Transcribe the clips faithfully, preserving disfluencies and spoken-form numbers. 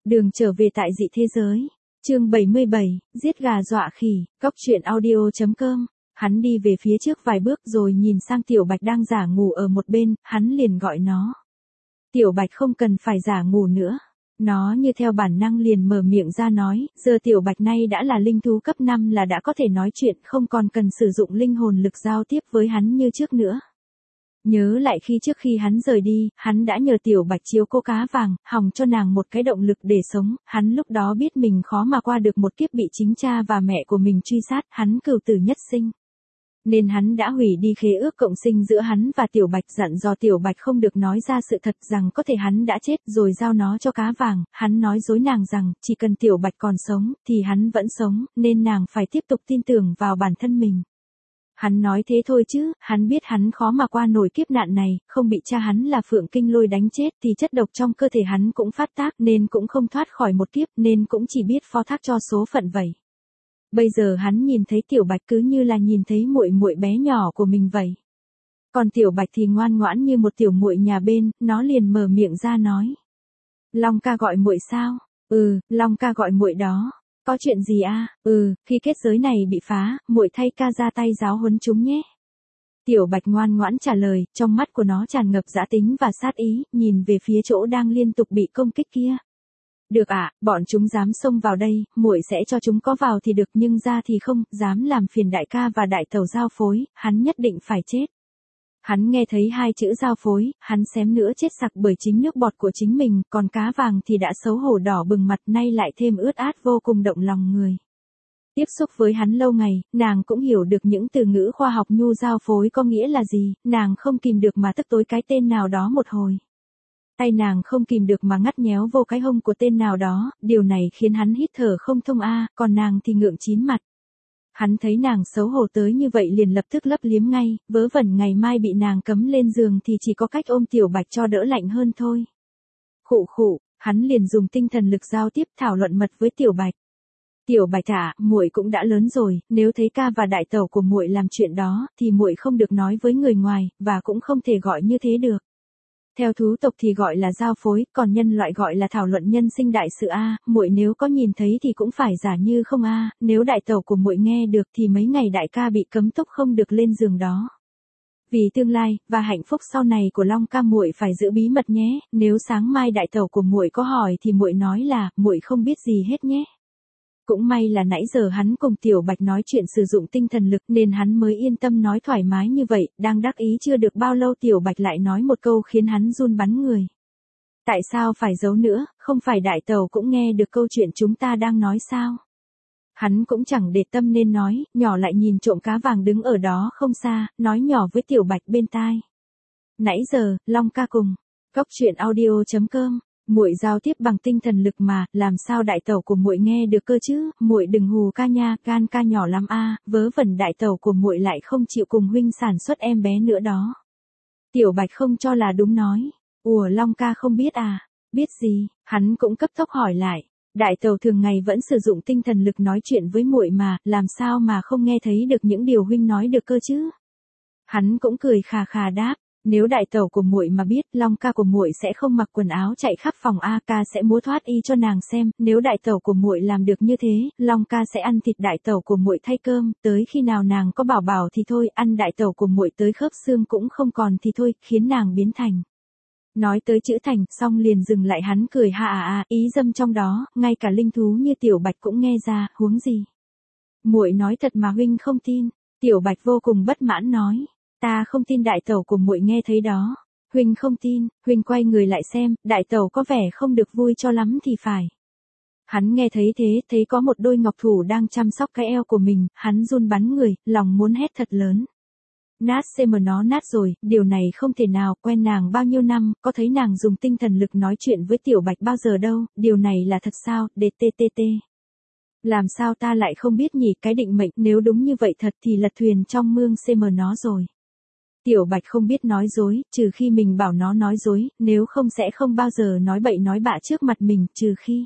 Đường trở về tại dị thế giới. Chương bảy mươi bảy, giết gà dọa khỉ, cóc truyện audio chấm com. Hắn đi về phía trước vài bước rồi nhìn sang Tiểu Bạch đang giả ngủ ở một bên, hắn liền gọi nó. Tiểu Bạch không cần phải giả ngủ nữa. Nó như theo bản năng liền mở miệng ra nói, giờ Tiểu Bạch nay đã là linh thú cấp năm là đã có thể nói chuyện, không còn cần sử dụng linh hồn lực giao tiếp với hắn như trước nữa. Nhớ lại khi trước khi hắn rời đi, hắn đã nhờ Tiểu Bạch chiếu cô cá vàng, hòng cho nàng một cái động lực để sống, hắn lúc đó biết mình khó mà qua được một kiếp bị chính cha và mẹ của mình truy sát, hắn cừu tử nhất sinh. Nên hắn đã hủy đi khế ước cộng sinh giữa hắn và Tiểu Bạch, dặn dò Tiểu Bạch không được nói ra sự thật rằng có thể hắn đã chết rồi giao nó cho cá vàng, hắn nói dối nàng rằng chỉ cần Tiểu Bạch còn sống thì hắn vẫn sống, nên nàng phải tiếp tục tin tưởng vào bản thân mình. Hắn nói thế thôi chứ, hắn biết hắn khó mà qua nổi kiếp nạn này, không bị cha hắn là Phượng Kinh Lôi đánh chết thì chất độc trong cơ thể hắn cũng phát tác nên cũng không thoát khỏi một kiếp nên cũng chỉ biết phó thác cho số phận vậy. Bây giờ hắn nhìn thấy Tiểu Bạch cứ như là nhìn thấy muội muội bé nhỏ của mình vậy. Còn Tiểu Bạch thì ngoan ngoãn như một tiểu muội nhà bên, nó liền mở miệng ra nói. Long ca gọi muội sao? Ừ, Long ca gọi muội đó. Có chuyện gì à? Ừ, khi kết giới này bị phá, muội thay ca ra tay giáo huấn chúng nhé. Tiểu Bạch ngoan ngoãn trả lời, trong mắt của nó tràn ngập dã tính và sát ý, nhìn về phía chỗ đang liên tục bị công kích kia. Được ạ, à, bọn chúng dám xông vào đây, muội sẽ cho chúng có vào thì được nhưng ra thì không, dám làm phiền đại ca và đại tẩu giao phối, hắn nhất định phải chết. Hắn nghe thấy hai chữ giao phối, hắn xém nữa chết sặc bởi chính nước bọt của chính mình, còn cá vàng thì đã xấu hổ đỏ bừng mặt nay lại thêm ướt át vô cùng động lòng người. Tiếp xúc với hắn lâu ngày, nàng cũng hiểu được những từ ngữ khoa học nhu giao phối có nghĩa là gì, nàng không kìm được mà tức tối cái tên nào đó một hồi. Tay nàng không kìm được mà ngắt nhéo vô cái hông của tên nào đó, điều này khiến hắn hít thở không thông a, còn nàng thì ngượng chín mặt. Hắn thấy nàng xấu hổ tới như vậy liền lập tức lấp liếm ngay, vớ vẩn ngày mai bị nàng cấm lên giường thì chỉ có cách ôm Tiểu Bạch cho đỡ lạnh hơn thôi. Khụ khụ, hắn liền dùng tinh thần lực giao tiếp thảo luận mật với Tiểu Bạch. Tiểu Bạch ạ, muội cũng đã lớn rồi, nếu thấy ca và đại tẩu của muội làm chuyện đó, thì muội không được nói với người ngoài, và cũng không thể gọi như thế được. Theo thú tộc thì gọi là giao phối, còn nhân loại gọi là thảo luận nhân sinh đại sự a, muội nếu có nhìn thấy thì cũng phải giả như không a, nếu đại tẩu của muội nghe được thì mấy ngày đại ca bị cấm túc không được lên giường đó. Vì tương lai và hạnh phúc sau này của Long ca muội phải giữ bí mật nhé, nếu sáng mai đại tẩu của muội có hỏi thì muội nói là muội không biết gì hết nhé. Cũng may là nãy giờ hắn cùng Tiểu Bạch nói chuyện sử dụng tinh thần lực nên hắn mới yên tâm nói thoải mái như vậy, đang đắc ý chưa được bao lâu Tiểu Bạch lại nói một câu khiến hắn run bắn người. Tại sao phải giấu nữa, không phải đại tẩu cũng nghe được câu chuyện chúng ta đang nói sao? Hắn cũng chẳng để tâm nên nói, nhỏ lại nhìn trộm cá vàng đứng ở đó không xa, nói nhỏ với Tiểu Bạch bên tai. Nãy giờ, Long ca cùng, cóc truyện audio chấm com. Muội giao tiếp bằng tinh thần lực mà, làm sao đại tẩu của muội nghe được cơ chứ, muội đừng hù ca nha, gan ca nhỏ lắm a, vớ vẩn đại tẩu của muội lại không chịu cùng huynh sản xuất em bé nữa đó. Tiểu Bạch không cho là đúng nói, ủa Long ca không biết à, biết gì, hắn cũng cấp tốc hỏi lại, đại tẩu thường ngày vẫn sử dụng tinh thần lực nói chuyện với muội mà, làm sao mà không nghe thấy được những điều huynh nói được cơ chứ. Hắn cũng cười khà khà đáp. Nếu đại tẩu của muội mà biết, Long ca của muội sẽ không mặc quần áo chạy khắp phòng a, ca sẽ múa thoát y cho nàng xem, nếu đại tẩu của muội làm được như thế, Long ca sẽ ăn thịt đại tẩu của muội thay cơm, tới khi nào nàng có bảo bảo thì thôi, ăn đại tẩu của muội tới khớp xương cũng không còn thì thôi, khiến nàng biến thành. Nói tới chữ thành, xong liền dừng lại, hắn cười ha à à, ý dâm trong đó, ngay cả linh thú như Tiểu Bạch cũng nghe ra, huống gì. Muội nói thật mà huynh không tin, Tiểu Bạch vô cùng bất mãn nói. Ta không tin đại tẩu của muội nghe thấy đó. Huynh không tin, huynh quay người lại xem, đại tẩu có vẻ không được vui cho lắm thì phải. Hắn nghe thấy thế, thấy có một đôi ngọc thủ đang chăm sóc cái eo của mình, hắn run bắn người, lòng muốn hét thật lớn. Nát xem mà nó nát rồi, điều này không thể nào, quen nàng bao nhiêu năm, có thấy nàng dùng tinh thần lực nói chuyện với Tiểu Bạch bao giờ đâu, điều này là thật sao, đttt. Làm sao ta lại không biết nhỉ, cái định mệnh, nếu đúng như vậy thật thì lật thuyền trong mương xem nó rồi. Tiểu Bạch không biết nói dối, trừ khi mình bảo nó nói dối, nếu không sẽ không bao giờ nói bậy nói bạ trước mặt mình, trừ khi.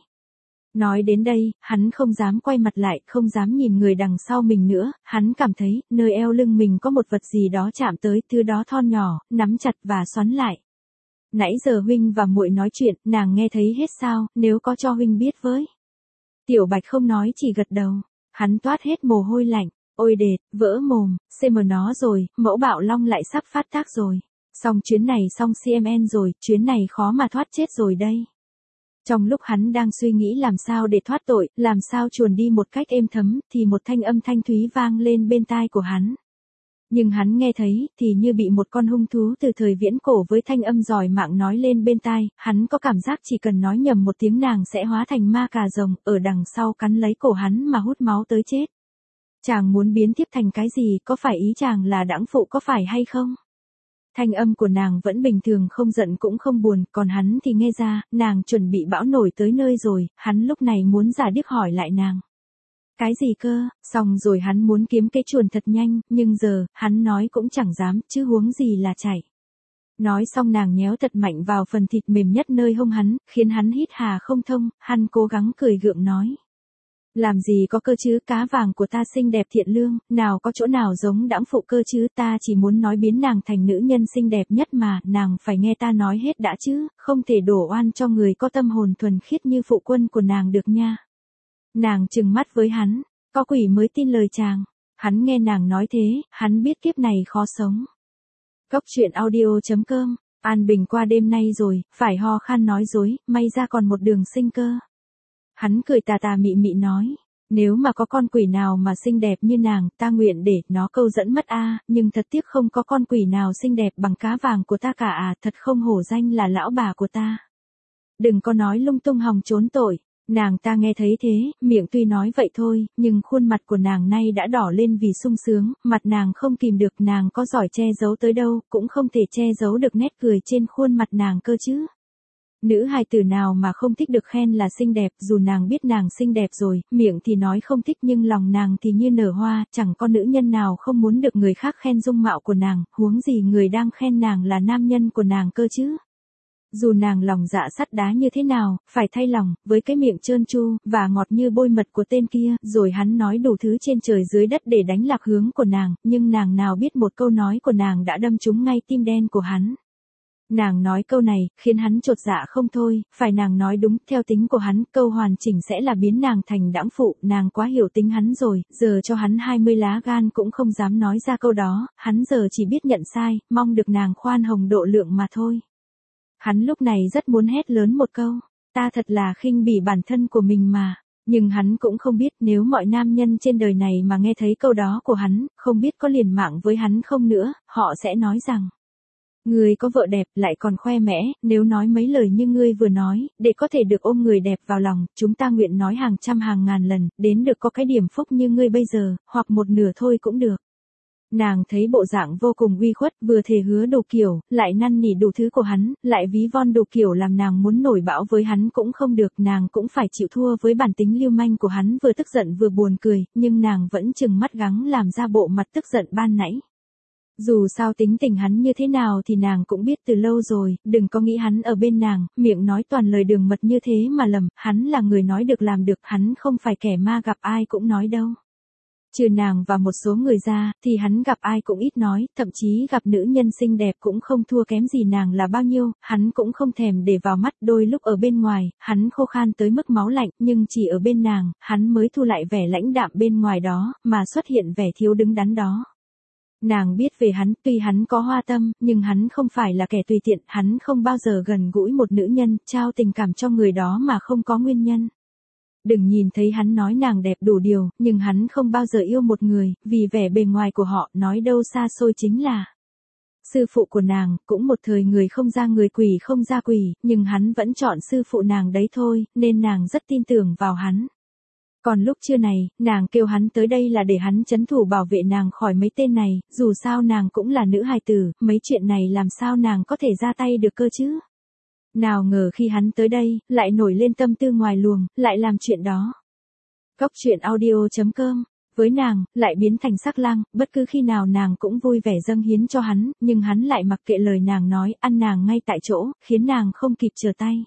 Nói đến đây, hắn không dám quay mặt lại, không dám nhìn người đằng sau mình nữa, hắn cảm thấy, nơi eo lưng mình có một vật gì đó chạm tới, thứ đó thon nhỏ, nắm chặt và xoắn lại. Nãy giờ huynh và muội nói chuyện, nàng nghe thấy hết sao, nếu có cho huynh biết với. Tiểu Bạch không nói chỉ gật đầu, hắn toát hết mồ hôi lạnh, ôi đệt, vỡ mồm, xem mờ nó rồi, mẫu bạo long lại sắp phát tác rồi. Xong chuyến này xong xê em en rồi, chuyến này khó mà thoát chết rồi đây. Trong lúc hắn đang suy nghĩ làm sao để thoát tội, làm sao chuồn đi một cách êm thấm, thì một thanh âm thanh thúy vang lên bên tai của hắn. Nhưng hắn nghe thấy, thì như bị một con hung thú từ thời viễn cổ với thanh âm giỏi mạng nói lên bên tai, hắn có cảm giác chỉ cần nói nhầm một tiếng nàng sẽ hóa thành ma cà rồng, ở đằng sau cắn lấy cổ hắn mà hút máu tới chết. Chàng muốn biến tiếp thành cái gì, có phải ý chàng là đãng phụ có phải hay không? Thanh âm của nàng vẫn bình thường không giận cũng không buồn, còn hắn thì nghe ra, nàng chuẩn bị bão nổi tới nơi rồi, hắn lúc này muốn giả điếc hỏi lại nàng. Cái gì cơ, xong rồi hắn muốn kiếm cái chuồn thật nhanh, nhưng giờ, hắn nói cũng chẳng dám, chứ huống gì là chạy. Nói xong nàng nhéo thật mạnh vào phần thịt mềm nhất nơi hông hắn, khiến hắn hít hà không thông, hắn cố gắng cười gượng nói. Làm gì có cơ chứ, cá vàng của ta xinh đẹp thiện lương, nào có chỗ nào giống đãng phụ cơ chứ, ta chỉ muốn nói biến nàng thành nữ nhân xinh đẹp nhất mà, nàng phải nghe ta nói hết đã chứ, không thể đổ oan cho người có tâm hồn thuần khiết như phụ quân của nàng được nha. Nàng trừng mắt với hắn, có quỷ mới tin lời chàng, hắn nghe nàng nói thế, hắn biết kiếp này khó sống. Cốc truyện audio chấm com, an bình qua đêm nay rồi, phải ho khan nói dối, may ra còn một đường sinh cơ. Hắn cười tà tà mị mị nói, nếu mà có con quỷ nào mà xinh đẹp như nàng, ta nguyện để nó câu dẫn mất a, nhưng thật tiếc không có con quỷ nào xinh đẹp bằng cá vàng của ta cả à, thật không hổ danh là lão bà của ta. Đừng có nói lung tung hòng trốn tội, nàng ta nghe thấy thế, miệng tuy nói vậy thôi, nhưng khuôn mặt của nàng nay đã đỏ lên vì sung sướng, mặt nàng không kìm được, nàng có giỏi che giấu tới đâu, cũng không thể che giấu được nét cười trên khuôn mặt nàng cơ chứ. Nữ hài tử nào mà không thích được khen là xinh đẹp, dù nàng biết nàng xinh đẹp rồi, miệng thì nói không thích nhưng lòng nàng thì như nở hoa, chẳng có nữ nhân nào không muốn được người khác khen dung mạo của nàng, huống gì người đang khen nàng là nam nhân của nàng cơ chứ. Dù nàng lòng dạ sắt đá như thế nào, phải thay lòng, với cái miệng trơn tru, và ngọt như bôi mật của tên kia, rồi hắn nói đủ thứ trên trời dưới đất để đánh lạc hướng của nàng, nhưng nàng nào biết một câu nói của nàng đã đâm trúng ngay tim đen của hắn. Nàng nói câu này, khiến hắn chột dạ không thôi, phải nàng nói đúng, theo tính của hắn, câu hoàn chỉnh sẽ là biến nàng thành đãng phụ, nàng quá hiểu tính hắn rồi, giờ cho hắn hai mươi lá gan cũng không dám nói ra câu đó, hắn giờ chỉ biết nhận sai, mong được nàng khoan hồng độ lượng mà thôi. Hắn lúc này rất muốn hét lớn một câu, ta thật là khinh bỉ bản thân của mình mà, nhưng hắn cũng không biết nếu mọi nam nhân trên đời này mà nghe thấy câu đó của hắn, không biết có liều mạng với hắn không nữa, họ sẽ nói rằng. Ngươi có vợ đẹp lại còn khoe mẽ, nếu nói mấy lời như ngươi vừa nói, để có thể được ôm người đẹp vào lòng, chúng ta nguyện nói hàng trăm hàng ngàn lần, đến được có cái điểm phúc như ngươi bây giờ, hoặc một nửa thôi cũng được. Nàng thấy bộ dạng vô cùng uy khuất, vừa thề hứa đủ kiểu, lại năn nỉ đủ thứ của hắn, lại ví von đủ kiểu làm nàng muốn nổi bão với hắn cũng không được, nàng cũng phải chịu thua với bản tính lưu manh của hắn, vừa tức giận vừa buồn cười, nhưng nàng vẫn chừng mắt gắng làm ra bộ mặt tức giận ban nãy. Dù sao tính tình hắn như thế nào thì nàng cũng biết từ lâu rồi, đừng có nghĩ hắn ở bên nàng, miệng nói toàn lời đường mật như thế mà lầm, hắn là người nói được làm được, hắn không phải kẻ ma gặp ai cũng nói đâu. Trừ nàng và một số người ra, thì hắn gặp ai cũng ít nói, thậm chí gặp nữ nhân xinh đẹp cũng không thua kém gì nàng là bao nhiêu, hắn cũng không thèm để vào mắt, đôi lúc ở bên ngoài, hắn khô khan tới mức máu lạnh, nhưng chỉ ở bên nàng, hắn mới thu lại vẻ lãnh đạm bên ngoài đó, mà xuất hiện vẻ thiếu đứng đắn đó. Nàng biết về hắn, tuy hắn có hoa tâm, nhưng hắn không phải là kẻ tùy tiện, hắn không bao giờ gần gũi một nữ nhân, trao tình cảm cho người đó mà không có nguyên nhân. Đừng nhìn thấy hắn nói nàng đẹp đủ điều, nhưng hắn không bao giờ yêu một người, vì vẻ bề ngoài của họ, nói đâu xa xôi chính là sư phụ của nàng, cũng một thời người không ra người quỷ không ra quỷ, nhưng hắn vẫn chọn sư phụ nàng đấy thôi, nên nàng rất tin tưởng vào hắn. Còn lúc trưa này, nàng kêu hắn tới đây là để hắn trấn thủ bảo vệ nàng khỏi mấy tên này, dù sao nàng cũng là nữ hài tử, mấy chuyện này làm sao nàng có thể ra tay được cơ chứ. Nào ngờ khi hắn tới đây, lại nổi lên tâm tư ngoài luồng, lại làm chuyện đó. Cốc truyện audio chấm com, với nàng, lại biến thành sắc lang, bất cứ khi nào nàng cũng vui vẻ dâng hiến cho hắn, nhưng hắn lại mặc kệ lời nàng nói, ăn nàng ngay tại chỗ, khiến nàng không kịp trở tay.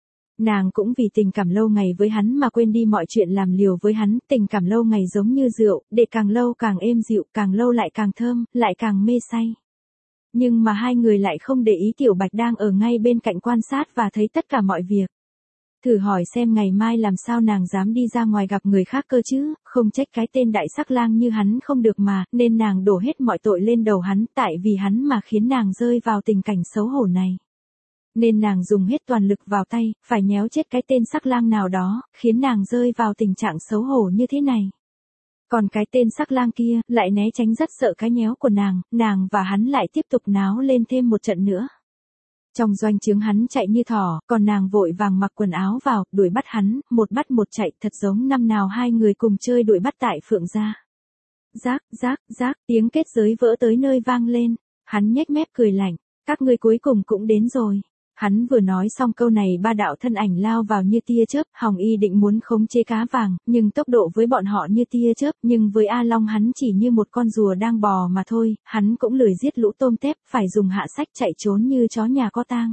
Nàng cũng vì tình cảm lâu ngày với hắn mà quên đi mọi chuyện làm liều với hắn, tình cảm lâu ngày giống như rượu, để càng lâu càng êm dịu, càng lâu lại càng thơm, lại càng mê say. Nhưng mà hai người lại không để ý Tiểu Bạch đang ở ngay bên cạnh quan sát và thấy tất cả mọi việc. Thử hỏi xem ngày mai làm sao nàng dám đi ra ngoài gặp người khác cơ chứ, không trách cái tên đại sắc lang như hắn không được mà, nên nàng đổ hết mọi tội lên đầu hắn, tại vì hắn mà khiến nàng rơi vào tình cảnh xấu hổ này. Nên nàng dùng hết toàn lực vào tay, phải nhéo chết cái tên sắc lang nào đó, khiến nàng rơi vào tình trạng xấu hổ như thế này. Còn cái tên sắc lang kia, lại né tránh rất sợ cái nhéo của nàng, nàng và hắn lại tiếp tục náo lên thêm một trận nữa. Trong doanh trướng hắn chạy như thỏ, còn nàng vội vàng mặc quần áo vào, đuổi bắt hắn, một bắt một chạy, thật giống năm nào hai người cùng chơi đuổi bắt tại Phượng gia. Rác, rác, rác, tiếng kết giới vỡ tới nơi vang lên, hắn nhếch mép cười lạnh, các ngươi cuối cùng cũng đến rồi. Hắn vừa nói xong câu này ba đạo thân ảnh lao vào như tia chớp, Hồng Y định muốn khống chế cá vàng, nhưng tốc độ với bọn họ như tia chớp, nhưng với A Long hắn chỉ như một con rùa đang bò mà thôi, hắn cũng lười giết lũ tôm tép, phải dùng hạ sách chạy trốn như chó nhà có tang.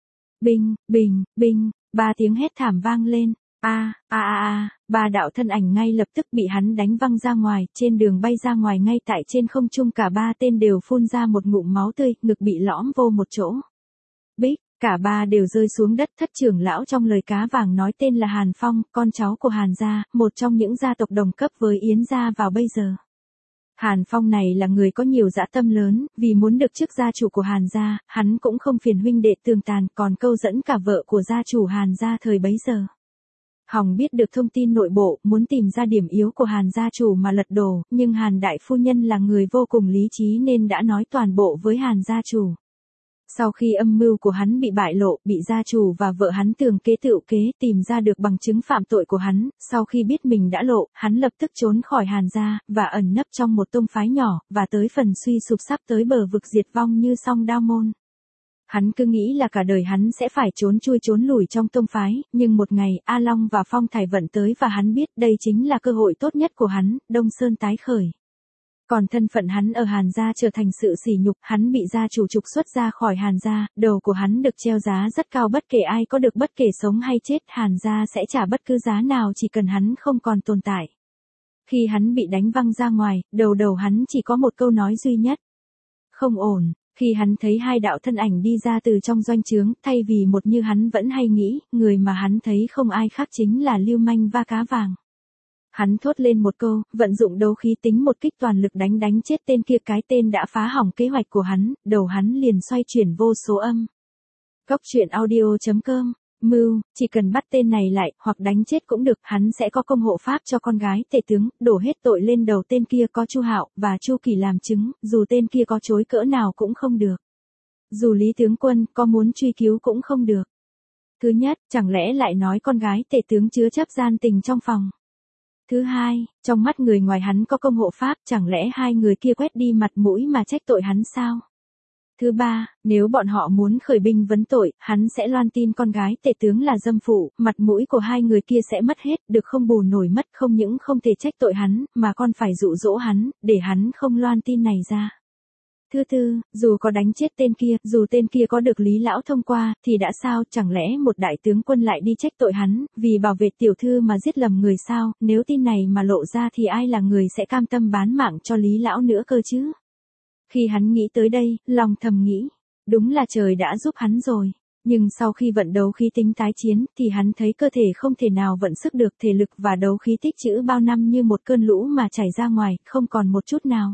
Binh, bình, binh, ba tiếng hét thảm vang lên, a, a a a, ba đạo thân ảnh ngay lập tức bị hắn đánh văng ra ngoài, trên đường bay ra ngoài ngay tại trên không trung cả ba tên đều phun ra một ngụm máu tươi, ngực bị lõm vô một chỗ. Bích. Cả ba đều rơi xuống đất. Thất trưởng lão trong lời cá vàng nói tên là Hàn Phong, con cháu của Hàn gia, một trong những gia tộc đồng cấp với Yến gia vào bây giờ. Hàn Phong này là người có nhiều dã tâm lớn, vì muốn được chức gia chủ của Hàn gia, hắn cũng không phiền huynh đệ tường tàn, còn câu dẫn cả vợ của gia chủ Hàn gia thời bấy giờ. Hồng biết được thông tin nội bộ, muốn tìm ra điểm yếu của Hàn gia chủ mà lật đổ, nhưng Hàn đại phu nhân là người vô cùng lý trí nên đã nói toàn bộ với Hàn gia chủ. Sau khi âm mưu của hắn bị bại lộ, bị gia chủ và vợ hắn tường kế tựu kế tìm ra được bằng chứng phạm tội của hắn, sau khi biết mình đã lộ, hắn lập tức trốn khỏi Hàn gia, và ẩn nấp trong một tông phái nhỏ, và tới phần suy sụp sắp tới bờ vực diệt vong như Song Đao Môn. Hắn cứ nghĩ là cả đời hắn sẽ phải trốn chui trốn lủi trong tông phái, nhưng một ngày, A Long và Phong Thải vận tới và hắn biết đây chính là cơ hội tốt nhất của hắn, Đông Sơn tái khởi. Còn thân phận hắn ở Hàn gia trở thành sự sỉ nhục, hắn bị gia chủ trục xuất ra khỏi Hàn gia, đầu của hắn được treo giá rất cao, bất kể ai có được bất kể sống hay chết, Hàn gia sẽ trả bất cứ giá nào chỉ cần hắn không còn tồn tại. Khi hắn bị đánh văng ra ngoài, đầu đầu hắn chỉ có một câu nói duy nhất. Không ổn. Khi hắn thấy hai đạo thân ảnh đi ra từ trong doanh trướng, thay vì một như hắn vẫn hay nghĩ, người mà hắn thấy không ai khác chính là Lưu Manh và Cá Vàng. Hắn thốt lên một câu, vận dụng đấu khí tính một kích toàn lực đánh đánh chết tên kia, cái tên đã phá hỏng kế hoạch của hắn, đầu hắn liền xoay chuyển vô số âm. Góc truyện audio chấm com, mưu, chỉ cần bắt tên này lại, hoặc đánh chết cũng được, hắn sẽ có công hộ pháp cho con gái tể tướng, đổ hết tội lên đầu tên kia, có Chu Hạo và Chu Kỳ làm chứng, dù tên kia có chối cỡ nào cũng không được. Dù Lý tướng quân có muốn truy cứu cũng không được. Thứ nhất, chẳng lẽ lại nói con gái tể tướng chứa chấp gian tình trong phòng. Thứ hai, trong mắt người ngoài hắn có công hộ pháp, chẳng lẽ hai người kia quét đi mặt mũi mà trách tội hắn sao? Thứ ba, nếu bọn họ muốn khởi binh vấn tội, hắn sẽ loan tin con gái tể tướng là dâm phụ, mặt mũi của hai người kia sẽ mất hết, được không bù nổi mất, không những không thể trách tội hắn, mà còn phải dụ dỗ hắn, để hắn không loan tin này ra. Thứ tư, dù có đánh chết tên kia, dù tên kia có được Lý lão thông qua, thì đã sao, chẳng lẽ một đại tướng quân lại đi trách tội hắn, vì bảo vệ tiểu thư mà giết lầm người sao, nếu tin này mà lộ ra thì ai là người sẽ cam tâm bán mạng cho Lý lão nữa cơ chứ? Khi hắn nghĩ tới đây, lòng thầm nghĩ, đúng là trời đã giúp hắn rồi. Nhưng sau khi vận đấu khí tính tái chiến, thì hắn thấy cơ thể không thể nào vận sức được, thể lực và đấu khí tích trữ bao năm như một cơn lũ mà chảy ra ngoài, không còn một chút nào.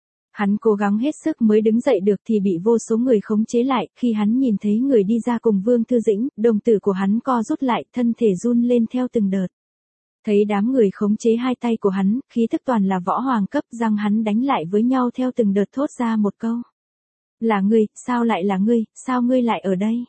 Hắn cố gắng hết sức mới đứng dậy được thì bị vô số người khống chế lại, khi hắn nhìn thấy người đi ra cùng Vương Thư Dĩnh, đồng tử của hắn co rút lại, thân thể run lên theo từng đợt. Thấy đám người khống chế hai tay của hắn, khí thức toàn là võ hoàng cấp, răng hắn đánh lại với nhau theo từng đợt thốt ra một câu. Là ngươi, sao lại là ngươi, sao ngươi lại ở đây?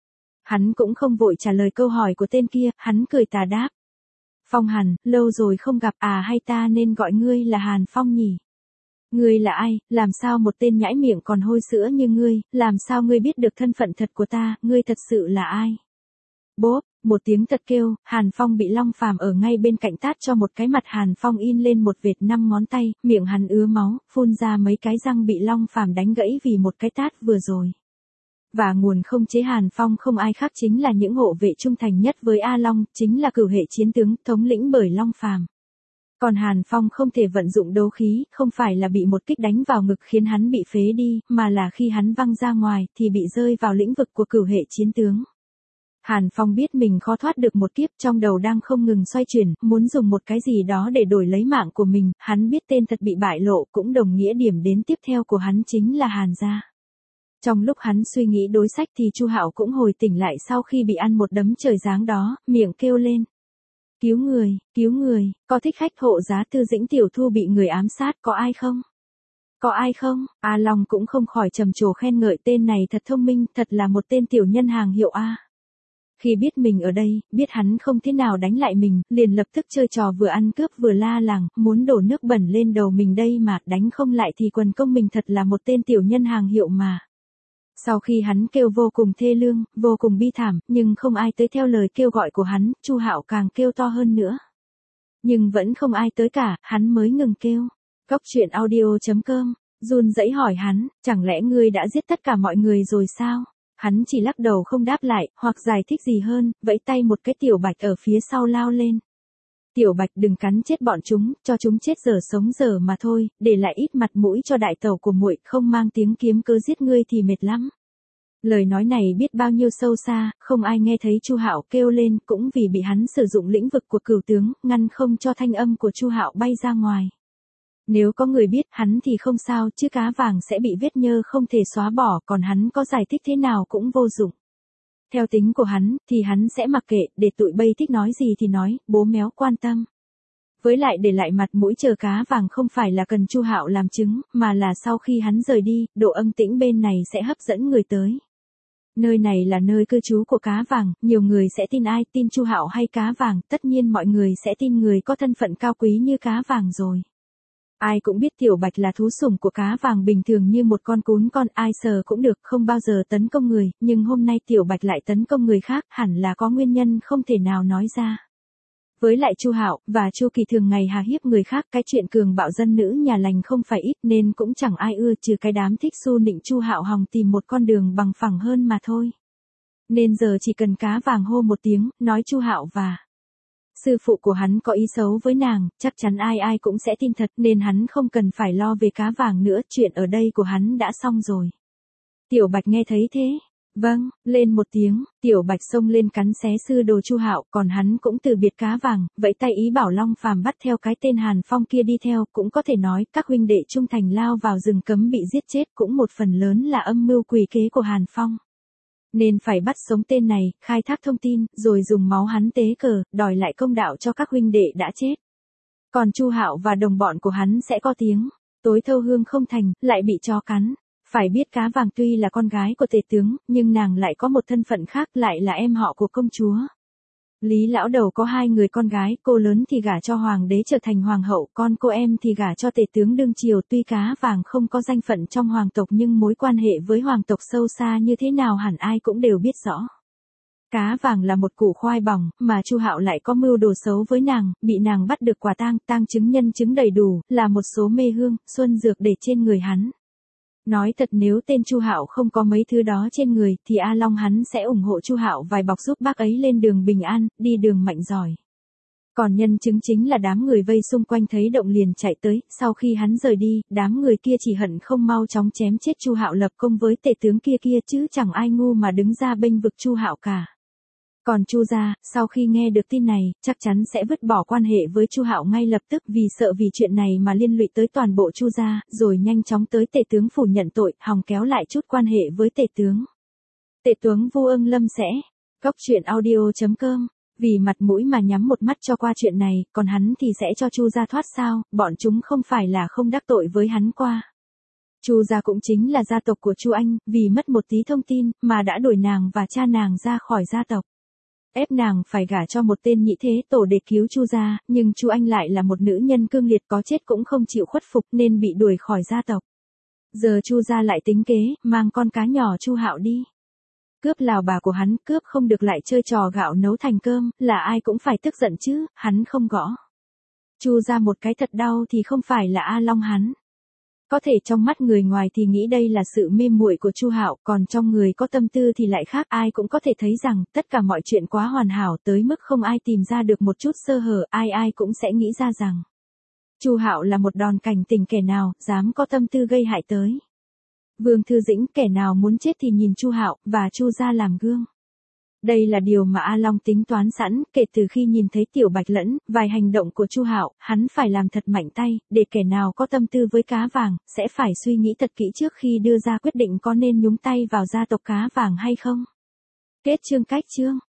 Hắn cũng không vội trả lời câu hỏi của tên kia, hắn cười tà đáp. Phong Hàn, lâu rồi không gặp à, hay ta nên gọi ngươi là Hàn Phong nhỉ? Ngươi là ai, làm sao một tên nhãi miệng còn hôi sữa như ngươi, làm sao ngươi biết được thân phận thật của ta, ngươi thật sự là ai? Bốp, một tiếng thật kêu, Hàn Phong bị Long Phàm ở ngay bên cạnh tát cho một cái, mặt Hàn Phong in lên một vệt năm ngón tay, miệng hắn ứa máu, phun ra mấy cái răng bị Long Phàm đánh gãy vì một cái tát vừa rồi. Và nguồn không chế Hàn Phong không ai khác chính là những hộ vệ trung thành nhất với A Long, chính là cửu hệ chiến tướng thống lĩnh bởi Long Phàm. Còn Hàn Phong không thể vận dụng đấu khí, không phải là bị một kích đánh vào ngực khiến hắn bị phế đi, mà là khi hắn văng ra ngoài thì bị rơi vào lĩnh vực của cửu hệ chiến tướng. Hàn Phong biết mình khó thoát được một kiếp, trong đầu đang không ngừng xoay chuyển, muốn dùng một cái gì đó để đổi lấy mạng của mình, hắn biết tên thật bị bại lộ cũng đồng nghĩa điểm đến tiếp theo của hắn chính là Hàn gia. Trong lúc hắn suy nghĩ đối sách thì Chu Hạo cũng hồi tỉnh lại sau khi bị ăn một đấm trời giáng đó, miệng kêu lên. Cứu người, cứu người, có thích khách hộ giá Tư Dĩnh tiểu thư bị người ám sát, có ai không? Có ai không? A Long cũng không khỏi trầm trồ khen ngợi tên này thật thông minh, thật là một tên tiểu nhân hàng hiệu A. Khi biết mình ở đây, biết hắn không thế nào đánh lại mình, liền lập tức chơi trò vừa ăn cướp vừa la làng, muốn đổ nước bẩn lên đầu mình đây mà, đánh không lại thì quần công mình thật là một tên tiểu nhân hàng hiệu mà. Sau khi hắn kêu vô cùng thê lương, vô cùng bi thảm, nhưng không ai tới theo lời kêu gọi của hắn, Chu Hạo càng kêu to hơn nữa. Nhưng vẫn không ai tới cả, hắn mới ngừng kêu. Góc truyện audio chấm com, run rẩy hỏi hắn, chẳng lẽ ngươi đã giết tất cả mọi người rồi sao? Hắn chỉ lắc đầu không đáp lại, hoặc giải thích gì hơn, vẫy tay một cái Tiểu Bạch ở phía sau lao lên. Tiểu Bạch đừng cắn chết bọn chúng, cho chúng chết giờ sống giờ mà thôi, để lại ít mặt mũi cho đại tẩu của muội, không mang tiếng kiếm cớ giết ngươi thì mệt lắm. Lời nói này biết bao nhiêu sâu xa, không ai nghe thấy Chu Hạo kêu lên, cũng vì bị hắn sử dụng lĩnh vực của cửu tướng, ngăn không cho thanh âm của Chu Hạo bay ra ngoài. Nếu có người biết hắn thì không sao, chứ cá vàng sẽ bị vết nhơ không thể xóa bỏ, còn hắn có giải thích thế nào cũng vô dụng. Theo tính của hắn, thì hắn sẽ mặc kệ, để tụi bay thích nói gì thì nói, bố méo quan tâm. Với lại để lại mặt mũi chờ cá vàng không phải là cần Chu Hạo làm chứng, mà là sau khi hắn rời đi, độ âm tĩnh bên này sẽ hấp dẫn người tới. Nơi này là nơi cư trú của cá vàng, nhiều người sẽ tin ai, tin Chu Hạo hay cá vàng, tất nhiên mọi người sẽ tin người có thân phận cao quý như cá vàng rồi. Ai cũng biết Tiểu Bạch là thú sủng của cá vàng bình thường như một con cún con, ai sờ cũng được, không bao giờ tấn công người, nhưng hôm nay Tiểu Bạch lại tấn công người khác, hẳn là có nguyên nhân không thể nào nói ra. Với lại Chu Hạo và Chu Kỳ thường ngày hà hiếp người khác, cái chuyện cường bạo dân nữ nhà lành không phải ít nên cũng chẳng ai ưa trừ cái đám thích xu nịnh Chu Hạo hòng tìm một con đường bằng phẳng hơn mà thôi. Nên giờ chỉ cần cá vàng hô một tiếng, nói Chu Hạo và sư phụ của hắn có ý xấu với nàng, chắc chắn ai ai cũng sẽ tin thật nên hắn không cần phải lo về cá vàng nữa, chuyện ở đây của hắn đã xong rồi. Tiểu Bạch nghe thấy thế. Vâng, lên một tiếng, Tiểu Bạch xông lên cắn xé sư đồ Chu Hạo, còn hắn cũng từ biệt cá vàng, vẫy tay ý bảo Long Phàm bắt theo cái tên Hàn Phong kia đi theo, cũng có thể nói các huynh đệ trung thành lao vào rừng cấm bị giết chết cũng một phần lớn là âm mưu quỷ kế của Hàn Phong. Nên phải bắt sống tên này, khai thác thông tin, rồi dùng máu hắn tế cờ, đòi lại công đạo cho các huynh đệ đã chết. Còn Chu Hạo và đồng bọn của hắn sẽ có tiếng, tối thâu hương không thành, lại bị chó cắn. Phải biết cá vàng tuy là con gái của tể tướng, nhưng nàng lại có một thân phận khác, lại là em họ của công chúa. Lý lão đầu có hai người con gái, cô lớn thì gả cho hoàng đế trở thành hoàng hậu, con cô em thì gả cho tể tướng đương triều. Tuy cá vàng không có danh phận trong hoàng tộc nhưng mối quan hệ với hoàng tộc sâu xa như thế nào hẳn ai cũng đều biết rõ. Cá vàng là một củ khoai bỏng, mà Chu Hạo lại có mưu đồ xấu với nàng, bị nàng bắt được quả tang, tang chứng nhân chứng đầy đủ, là một số mê hương, xuân dược để trên người hắn. Nói thật nếu tên Chu Hạo không có mấy thứ đó trên người, thì A Long hắn sẽ ủng hộ Chu Hạo vài bọc giúp bác ấy lên đường bình an, đi đường mạnh giỏi. Còn nhân chứng chính là đám người vây xung quanh thấy động liền chạy tới, sau khi hắn rời đi, đám người kia chỉ hận không mau chóng chém chết Chu Hạo lập công với tể tướng kia kia chứ chẳng ai ngu mà đứng ra bênh vực Chu Hạo cả. Còn Chu gia, sau khi nghe được tin này, chắc chắn sẽ vứt bỏ quan hệ với Chu Hạo ngay lập tức vì sợ vì chuyện này mà liên lụy tới toàn bộ Chu gia, rồi nhanh chóng tới tể tướng phủ nhận tội, hòng kéo lại chút quan hệ với tể tướng. Tể tướng Vu Ưng Lâm sẽ, góc truyện audio chấm com, vì mặt mũi mà nhắm một mắt cho qua chuyện này, còn hắn thì sẽ cho Chu gia thoát sao, bọn chúng không phải là không đắc tội với hắn qua. Chu gia cũng chính là gia tộc của Chu Anh, vì mất một tí thông tin, mà đã đuổi nàng và cha nàng ra khỏi gia tộc. Ép nàng phải gả cho một tên nhị thế tổ để cứu Chu gia, nhưng Chu Anh lại là một nữ nhân cương liệt có chết cũng không chịu khuất phục nên bị đuổi khỏi gia tộc. Giờ Chu gia lại tính kế, mang con cá nhỏ Chu Hạo đi. Cướp lào bà của hắn, cướp không được lại chơi trò gạo nấu thành cơm, là ai cũng phải tức giận chứ, hắn không gõ. Chu gia một cái thật đau thì không phải là A Long hắn. Có thể trong mắt người ngoài thì nghĩ đây là sự mê muội của Chu Hạo, còn trong người có tâm tư thì lại khác, ai cũng có thể thấy rằng tất cả mọi chuyện quá hoàn hảo tới mức không ai tìm ra được một chút sơ hở, ai ai cũng sẽ nghĩ ra rằng Chu Hạo là một đòn cảnh tỉnh, kẻ nào dám có tâm tư gây hại tới Vương Thư Dĩnh, kẻ nào muốn chết thì nhìn Chu Hạo và Chu gia làm gương. Đây là điều mà A Long tính toán sẵn, kể từ khi nhìn thấy Tiểu Bạch lẫn vài hành động của Chu Hạo, hắn phải làm thật mạnh tay, để kẻ nào có tâm tư với cá vàng, sẽ phải suy nghĩ thật kỹ trước khi đưa ra quyết định có nên nhúng tay vào gia tộc cá vàng hay không. Kết chương. Cách chương.